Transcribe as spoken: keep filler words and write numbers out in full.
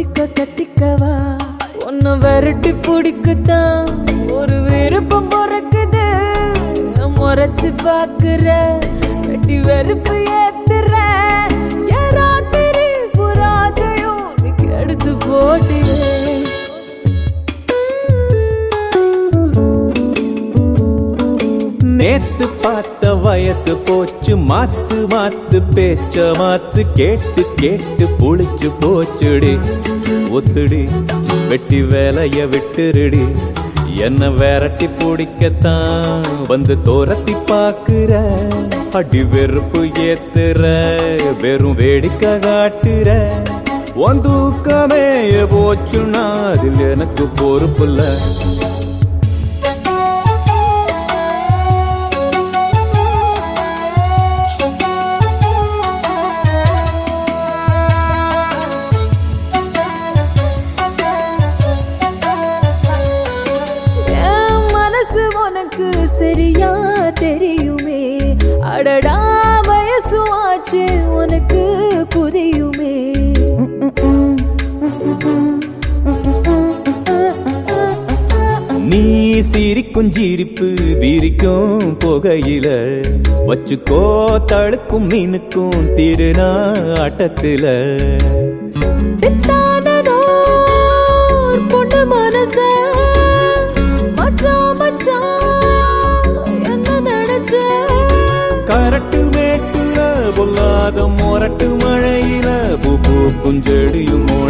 ஒட்டிக்க கட்டிக்கவா உன்னை விரட்டி பிடிக்கத்தான் ஒரு விருப்பம் பிறக்குது. முறைச்சு பாக்குற கட்டி வெறுப்பு ஏத்துற ராத்திரி புறாதையும் எடுத்து போட்டு. நேத்து பார்த்த வயசு போச்சு மாத்து மாத்து பேச்ச மாத்து கேட்டு கேட்டு புளிச்சு போச்சுடி. ஒத்துடி வெட்டி வேலைய விட்டுருடி என்ன விரட்டி பிடிக்கத்தான் வந்து தோரத்தி பாக்குற. அடி வெறுப்பு ஏத்துற வெறும் வேடிக்கை காட்டுற. உன் தூக்கமே போச்சுன்னா அதில் எனக்கு பொறுப்புல்ல. சரியா தெரியுமே அடடா வயசு ஆச்சு உனக்கு புரியுமே. நீ சிரிக்கும் சிரிப்பு விரிக்கும் புகையில வச்சுக்கோ தழுக்கும் மீனுக்கும் திருநா ஆட்டத்துல. பொண்ணு மனச மச்சான் மச்சான் கரட்டு மேட்டுல பொல்லாத மொரட்டு மழையில பூ பூக்கும் செடியும்